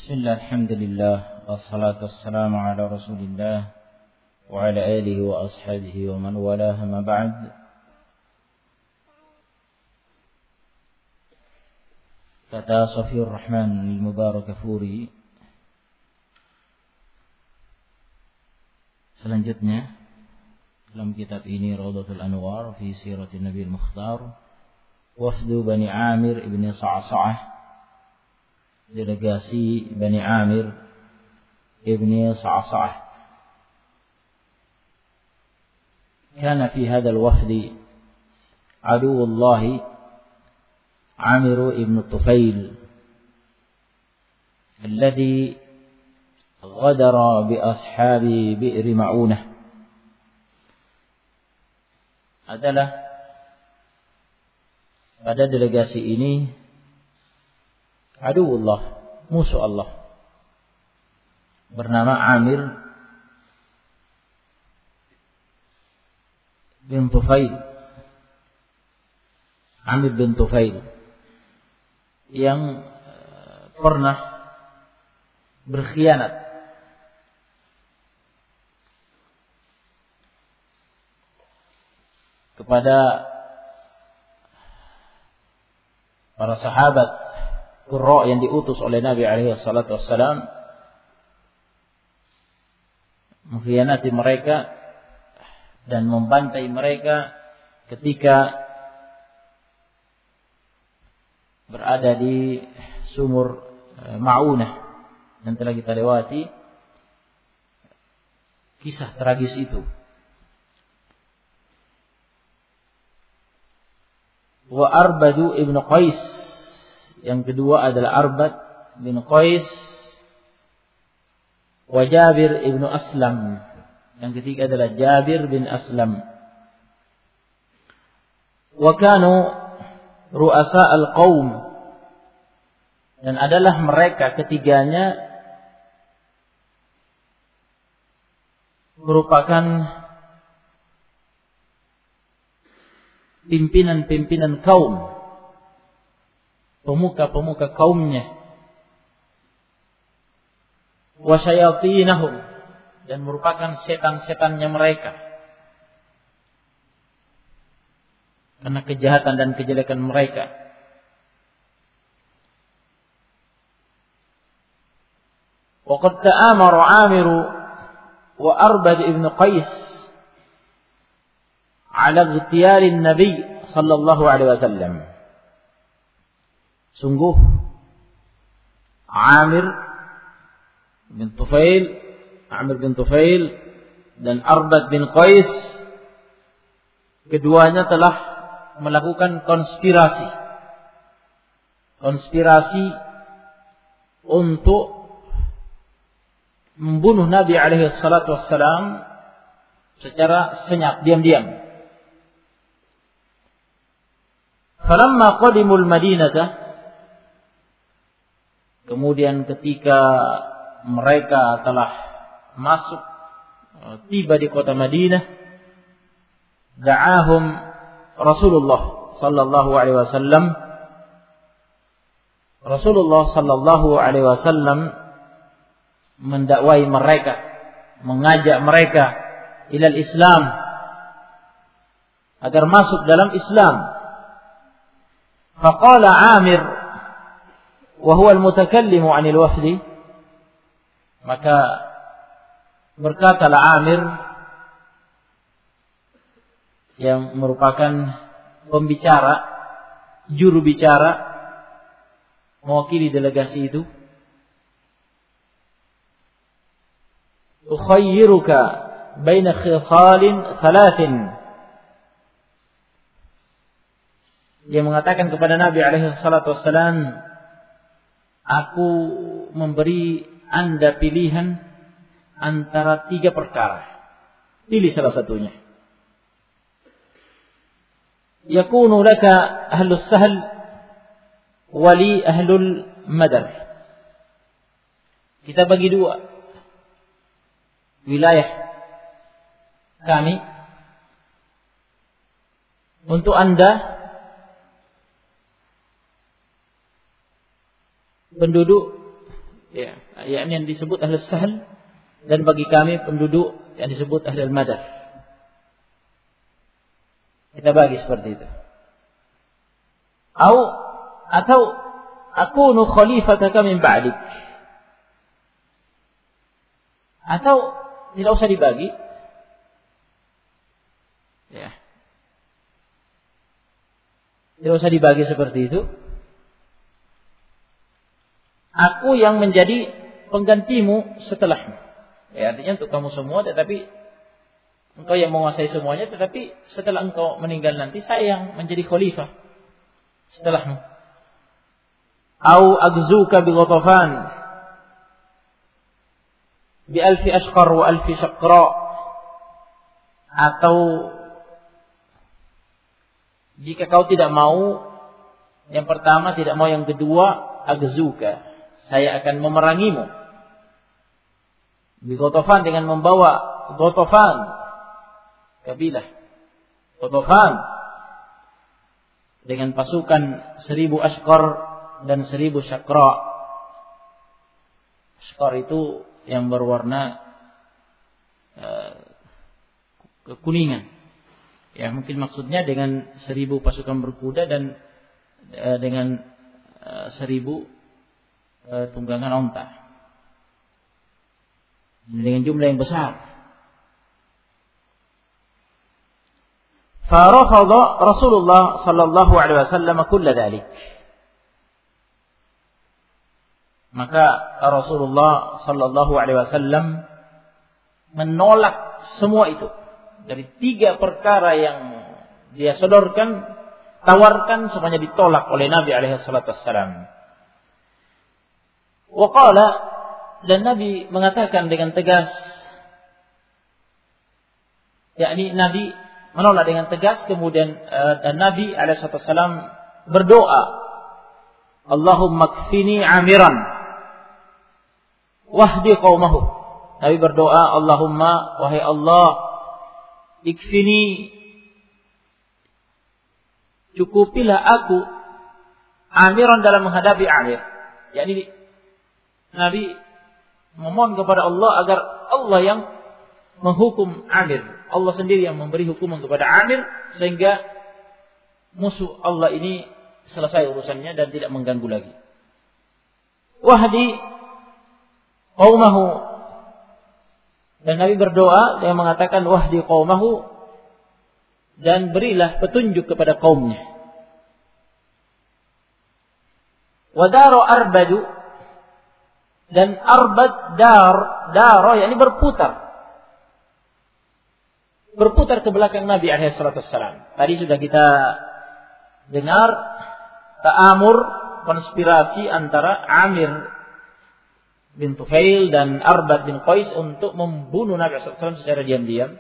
Bismillah, alhamdulillah, wassalatu wassalamu ala rasulillah wa ala alihi wa ashabihi wa man walah, ma ba'd. Kata Safiyur Rahman al-Mubarakafuri, selanjutnya dalam kitab ini Rawdatul Anwar fi Siratin Nabi Al-Mukhtar, Wafdu Bani Amir ibn Sa'sa'ah, delegasi Bani Amir ibni Sa'sa'ah. Kana fi hadzal wafdi aduwwullah Amir ibn Tufail alladhi ghadara bi ashabi bi'r Ma'unah. Adalah pada delegasi ini aduwullah, musuh Allah, bernama Amir bin Tufail. Amir bin Tufail yang pernah berkhianat kepada para sahabat Qurra yang diutus oleh Nabi alaihi salatu wassalam, mengkhianati mereka dan membantai mereka ketika berada di sumur Ma'unah, dan telah kita lewati kisah tragis itu. Wa Arbadu ibn Qais, yang kedua adalah Arbad bin Qais. Wa Jabir ibn Aslam, yang ketiga adalah Jabir bin Aslam. Wa kanu ru'asa al-qaum, dan adalah mereka ketiganya merupakan pimpinan-pimpinan kaum, pemuka-pemuka kaumnya. Wa syayatinahum, dan merupakan setan-setannya mereka karena kejahatan dan kejelekan mereka. Wa qad ta'amara Amir wa Arbad ibn Qais ala ightiyal an-nabi sallallahu alaihi wasallam. Sungguh Amir bin Tufail dan Arbad bin Qais, keduanya telah melakukan konspirasi untuk membunuh Nabi alaihi salatu wassalam secara senyap, diam-diam. Falamma qadimul Madinah, kemudian ketika mereka telah tiba di kota Madinah, da'ahum Rasulullah sallallahu alaihi wasallam. Rasulullah sallallahu alaihi wasallam mendakwai mereka, mengajak mereka ilal Islam, agar masuk dalam Islam. Faqala Amir wa huwa al-mutakallimu 'anil wafdi, maka berkatalah Amir yang merupakan pembicara, juru bicara, mewakili delegasi itu, ukhayyiruka baina khisalin thalathin. Dia mengatakan kepada Nabi alaihi salatu wassalam, aku memberi Anda pilihan antara 3 perkara. Pilih salah satunya. Yakunu laka ahlus sahl wali ahlul madar. Kita bagi 2 wilayah kami. Untuk Anda penduduk Ya, yang disebut ahli sahl, dan bagi kami penduduk yang disebut ahli madar. Kita bagi seperti itu. Atau akunu khalifataka min ba'dik. Atau tidak usah dibagi. Ya. Tidak usah dibagi seperti itu. Aku yang menjadi penggantimu setelahmu. Ya, artinya untuk kamu semua, tetapi engkau yang menguasai semuanya, tetapi setelah engkau meninggal nanti saya yang menjadi khalifah setelahmu. Au agzuka bi Ghatafan bi alfi ashqar wa alfi shaqra. Atau jika kau tidak mau yang pertama, tidak mau yang kedua, agzuka, saya akan memerangimu. Bi Ghatafan, dengan membawa Ghatafan, kabilah Ghatafan, dengan pasukan 1000 ashqar dan 1000 syaqra. Ashqar itu yang berwarna kekuningan. Ya, mungkin maksudnya dengan 1000 pasukan berkuda dan dengan 1000 tunggangan onta. Dengan jumlah yang besar. Farafadha Rasulullah sallallahu alaihi wasallam kull dzalik. Maka Rasulullah sallallahu alaihi wasallam menolak semua itu. Dari 3 perkara yang dia sodorkan, tawarkan, semuanya ditolak oleh Nabi alaihi salatu wassalam. Wa qala, dan Nabi mengatakan dengan tegas, yakni Nabi menolak dengan tegas, kemudian dan Nabi alaihi salatu wassalam berdoa, Allahumma kfini amiran wahdi qaumahu. Nabi berdoa, Allahumma, wahai Allah, ikfini, cukupilah aku, amiran, dalam menghadapi Amir. Yakni Nabi memohon kepada Allah agar Allah yang menghukum Amir. Allah sendiri yang memberi hukuman kepada Amir, sehingga musuh Allah ini selesai urusannya dan tidak mengganggu lagi. Wahdi qaumahu, dan Nabi berdoa, dia mengatakan wahdi qaumahu, dan berilah petunjuk kepada kaumnya. Wadaro arbadu, dan arbad daro, yakni berputar ke belakang Nabi alaihi salatu wassalam. Tadi sudah kita dengar ta'amur, konspirasi antara Amir bin Tufail dan Arbad bin Qais untuk membunuh Nabi SAW secara diam-diam.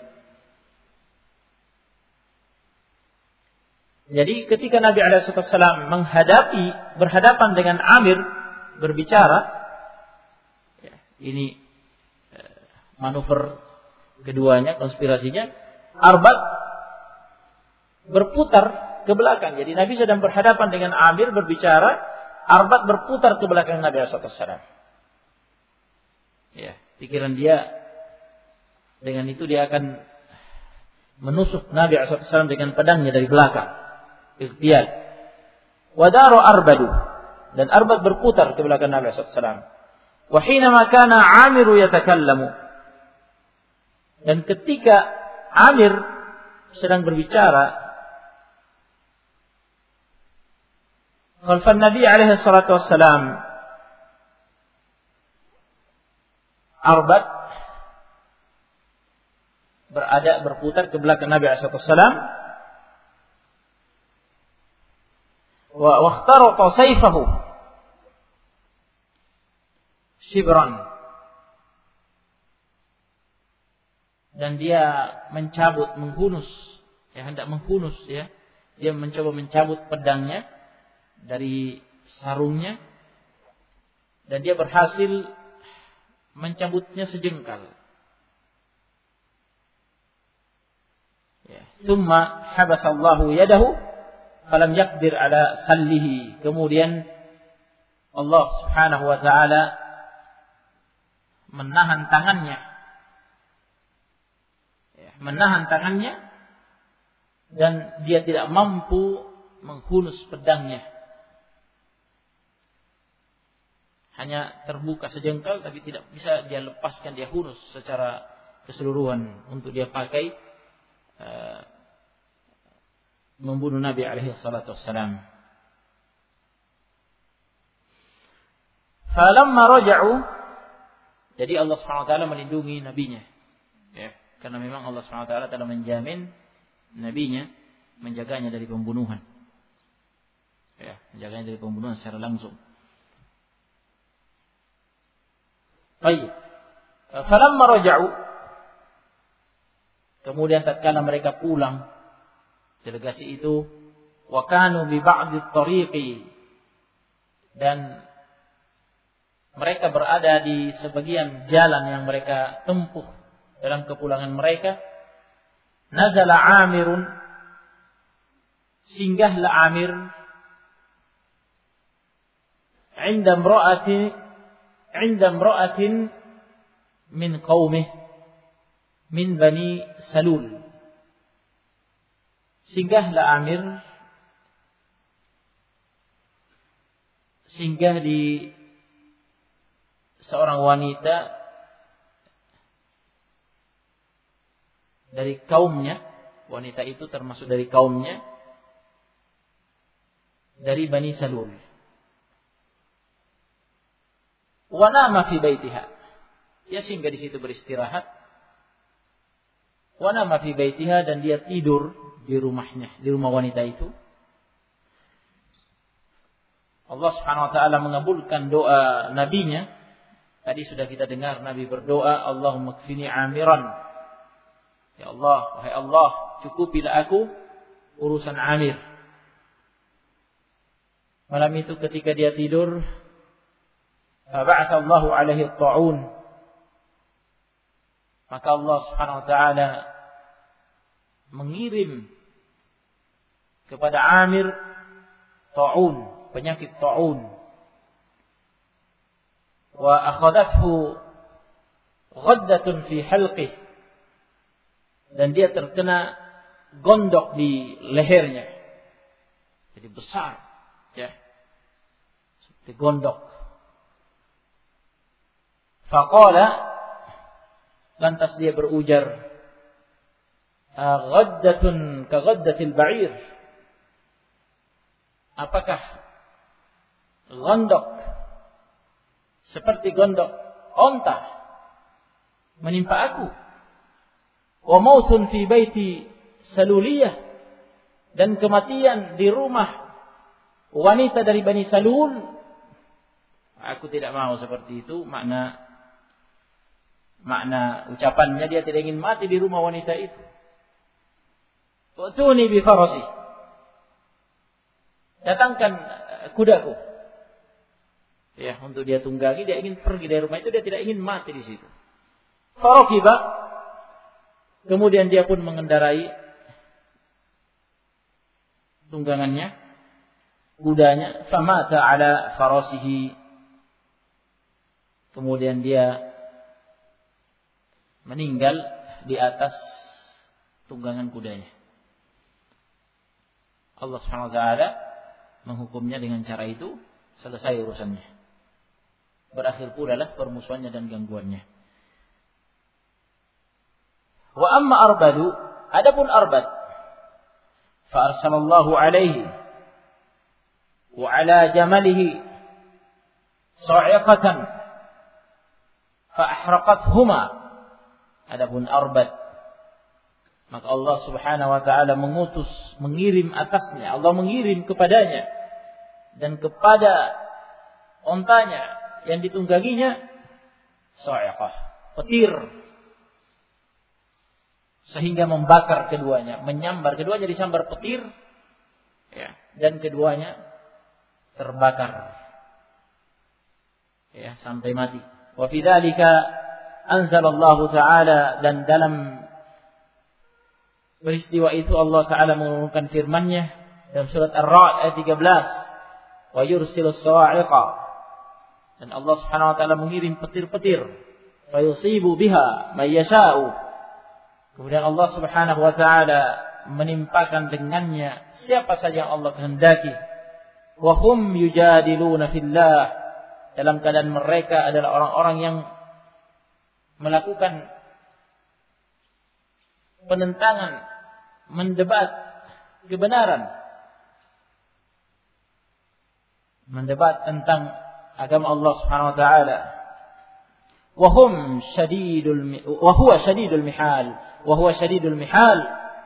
Jadi ketika Nabi SAW berhadapan dengan Amir, berbicara, ya, ini manuver keduanya, konspirasinya, Arbad berputar ke belakang. Jadi Nabi sedang berhadapan dengan Amir berbicara, Arbad berputar ke belakang Nabi SAW. Ya, pikiran dia dengan itu dia akan menusuk Nabi SAW dengan pedangnya dari belakang. Ikhtiar. Wadaro arbadu, dan Arbad berputar ke belakang Nabi SAW. Wa hinama kana Amiru yatakallamu, dan ketika Amir sedang berbicara, khalfan Nabi alaihi salatu wassalam, Arbad berputar ke belakang Nabi SAW. Wa wakhtarata sayfahu shibran, dan dia hendak menghunus, ya. Dia mencoba mencabut pedangnya dari sarungnya, dan dia berhasil mencabutnya sejengkal. Ya. Thumma habasallahu yadahu falam yaqdir ala sallihi. Kemudian Allah Subhanahu wa taala menahan tangannya. Menahan tangannya dan dia tidak mampu menghunus pedangnya. Hanya terbuka sejengkal tapi tidak bisa dia lepaskan, dia hunus secara keseluruhan untuk dia pakai membunuh Nabi alaihi salatu wassalam. Falamma raja'u, jadi Allah Subhanahu wa taala melindungi nabinya. Ya, karena memang Allah Subhanahu wa taala telah menjamin nabinya, menjaganya dari pembunuhan. Ya, menjaganya dari pembunuhan secara langsung. Baik. Falamma raja'u, kemudian tatkala mereka pulang, delegasi itu, wa kanu bi ba'di at-tariqi, dan mereka berada di sebagian jalan yang mereka tempuh dalam kepulangan mereka. Nazala Amirun, singgahlah Amir, inda imra'atin min qaumih min Bani Salul. Singgahlah Amir, singgah di seorang wanita dari kaumnya. Wanita itu termasuk dari kaumnya, dari Bani Salul. Wa nama fi baitiha, dia singgah di situ beristirahat. Wa nama fi baitiha, dan dia tidur di rumahnya, di rumah wanita itu. Allah Subhanahu wa taala mengabulkan doa nabinya. Tadi sudah kita dengar Nabi berdoa, Allahumma kfini Amiran. Ya Allah, wahai Allah, cukupilah aku urusan Amir. Malam itu ketika dia tidur, faba'atha Allahu alaihi at-ta'un. Maka Allah Subhanahu wa taala mengirim kepada Amir ta'un, penyakit ta'un. Wa akhadathu ghaddatun fi halqih, dan dia terkena gondok di lehernya. Jadi besar, ya. Seperti gondok. Faqala, lantas dia berujar, ghaddatun ka ghaddatil ba'ir. Apakah gondok seperti gondok onta menimpa aku? Wa mautun fi baiti Saluliyah, dan kematian di rumah wanita dari Bani Salul. Aku tidak mau seperti itu. Makna ucapannya, dia tidak ingin mati di rumah wanita itu. Utuni bi farasi, datangkan kudaku. Ya, untuk dia tunggangi, dia ingin pergi dari rumah itu, dia tidak ingin mati di situ. Farakiba, kemudian dia pun mengendarai tunggangannya, kudanya. Famata ala farasihi, kemudian dia meninggal di atas tunggangan kudanya. Allah Subhanahu wa taala menghukumnya dengan cara itu, selesai urusannya. Berakhir pula lah permusuhannya dan gangguannya. Wa amma Arbadu, adapun Arbad, fa arsalallahu alaihi wa ala jamalihi sa'iqatan fa ahraqathuma. Adapun Arbad, maka Allah Subhanahu wa taala mengirim atasnya, Allah mengirim kepadanya dan kepada ontanya yang ditungganginya sa'iqah, petir, sehingga membakar keduanya, menyambar keduanya, disambar petir, ya, dan keduanya terbakar, ya, sampai mati. Wa fi dzalika anzalallahu ta'ala, dan dalam peristiwa itu Allah Ta'ala mengumumkan firman-Nya dalam surat Ar-Ra'd ayat 13, wa yursilus sawa'iqa, dan Allah Subhanahu wa taala mengirim petir-petir fayusibu biha may yasha'u. Kemudian Allah Subhanahu wa taala menimpakan dengannya siapa saja yang Allah kehendaki. Wa hum yujadiluna fillah, dalam keadaan mereka adalah orang-orang yang melakukan penentangan, mendebat kebenaran, mendebat tentang agama Allah Subhanahu wa taala. Wa huwa syadidul mihal.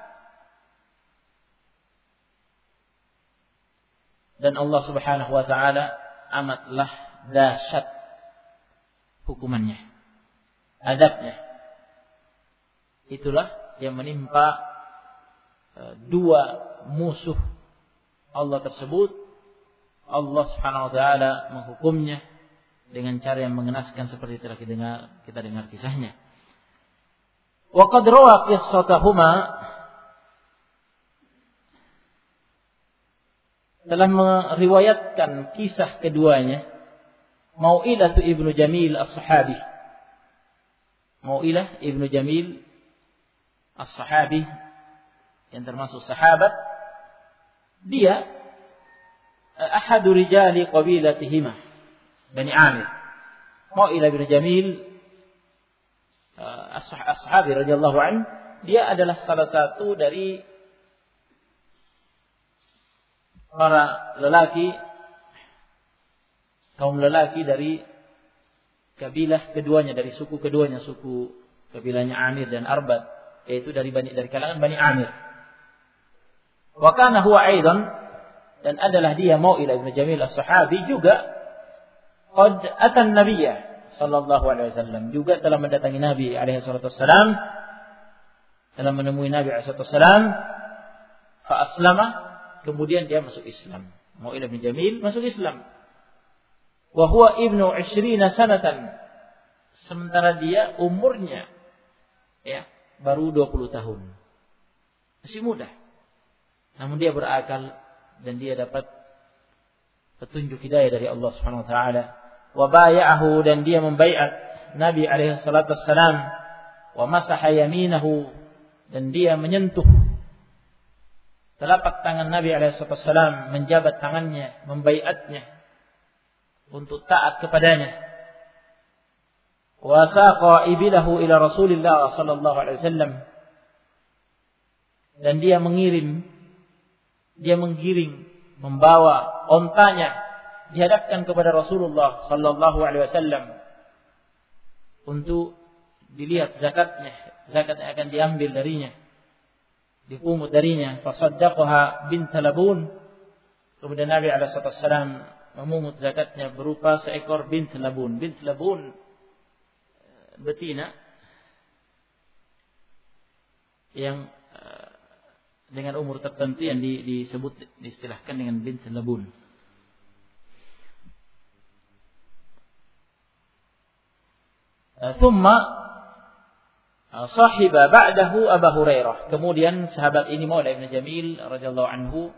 Dan Allah Subhanahu wa taala amatlah dahsyat hukumannya, adabnya. Itulah yang menimpa dua musuh Allah tersebut. Allah Subhanahu wa taala menghukumnya dengan cara yang mengenaskan seperti telah kita dengar kisahnya. Wa qad rawa qissatahuma, telah meriwayatkan kisah keduanya Mau'ilah ibnu Jamil as-Sahabi. Mau'ilah ibnu Jamil as-Sahabi yang termasuk sahabat, dia ahadu rijali qabilatihima Bani Amir. Mau'ilah ibnu Jamil as-Sahabi radhiyallahu anhu, dia adalah salah satu dari para lelaki, kaum lelaki dari kabilah keduanya, dari suku keduanya, suku kabilahnya Amir dan Arbad, yaitu dari kalangan Bani Amir. Wa kana huwa aidan, dan adalah dia Mau'ilah ibnu Jamil as-Sahabi juga qad atan nabiyya sallallahu alaihi wasallam, juga telah mendatangi Nabi alaihi salatu wasallam, telah menemui Nabi alaihi salatu wasallam, fa aslama, kemudian dia masuk Islam. Mau'ilah ibnu Jamil masuk Islam. Wa huwa ibnu 20 sanatan, sementara dia umurnya baru 20 tahun. Masih muda. Namun dia berakal dan dia dapat petunjuk hidayah dari Allah Subhanahu wa taala. Wa bay'ahu, dan dia membaiat Nabi alaihi salatu wassalam. Wa masaha yaminahu, dan dia menyentuh telapak tangan Nabi alaihi salatu wassalam, menjabat tangannya, membaiatnya untuk taat kepadanya. Wa saqa ibilahu ila Rasulillah sallallahu alaihi wasallam, dan dia menggiring, membawa ontanya, dihadapkan kepada Rasulullah sallallahu alaihi wasallam untuk dilihat zakatnya, zakat yang akan diambil darinya, dipungut darinya. Fasaddaqaha bint Labun, kemudian Nabi alaihi wasallam memungut zakatnya berupa seekor bint Labun. Bint Labun betina yang dengan umur tertentu yang diistilahkan dengan bint Labun. Thumma sahiba ba'dahu Abu Hurairah. Kemudian sahabat ini Mau'ilah ibnu Jamil radhiyallahu anhu,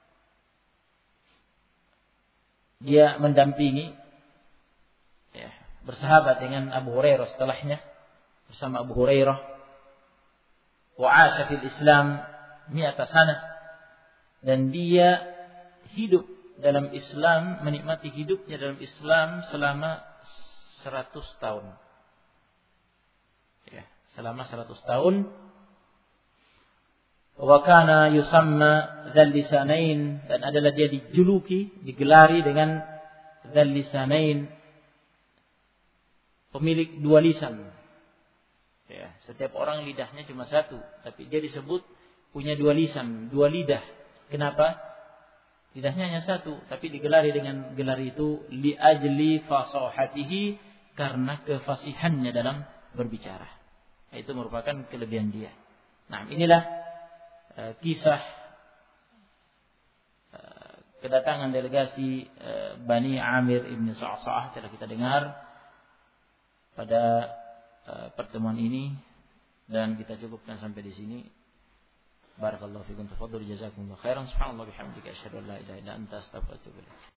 dia mendampingi, bersahabat dengan Abu Hurairah setelahnya, bersama Abu Hurairah. Wa 'asha fil Islam 100 sanah, dan dia hidup dalam Islam, menikmati hidupnya dalam Islam selama 100 tahun. Selama 100 tahun. Wa kana yusamma dzal lisanain, dan adalah dia dijuluki, digelari dengan dzal lisanain, pemilik dua lisan. Setiap orang lidahnya cuma satu, tapi dia disebut punya dua lisan, dua lidah. Kenapa? Lidahnya hanya satu, tapi digelari dengan gelar itu li ajli fasahatihi, karena kefasihannya dalam berbicara. Itu merupakan kelebihan dia. Nah, inilah kisah kedatangan delegasi Bani Amir ibn Sa'sa'ah telah kita dengar pada pertemuan ini, dan kita cukupkan sampai di sini. Barakallahu fikum, tafadhal, jazakumullahu khairan. Subhanallah bihamdika, asyhadu an la ilaha illa anta, astaghfiruka wa atubu ilaik.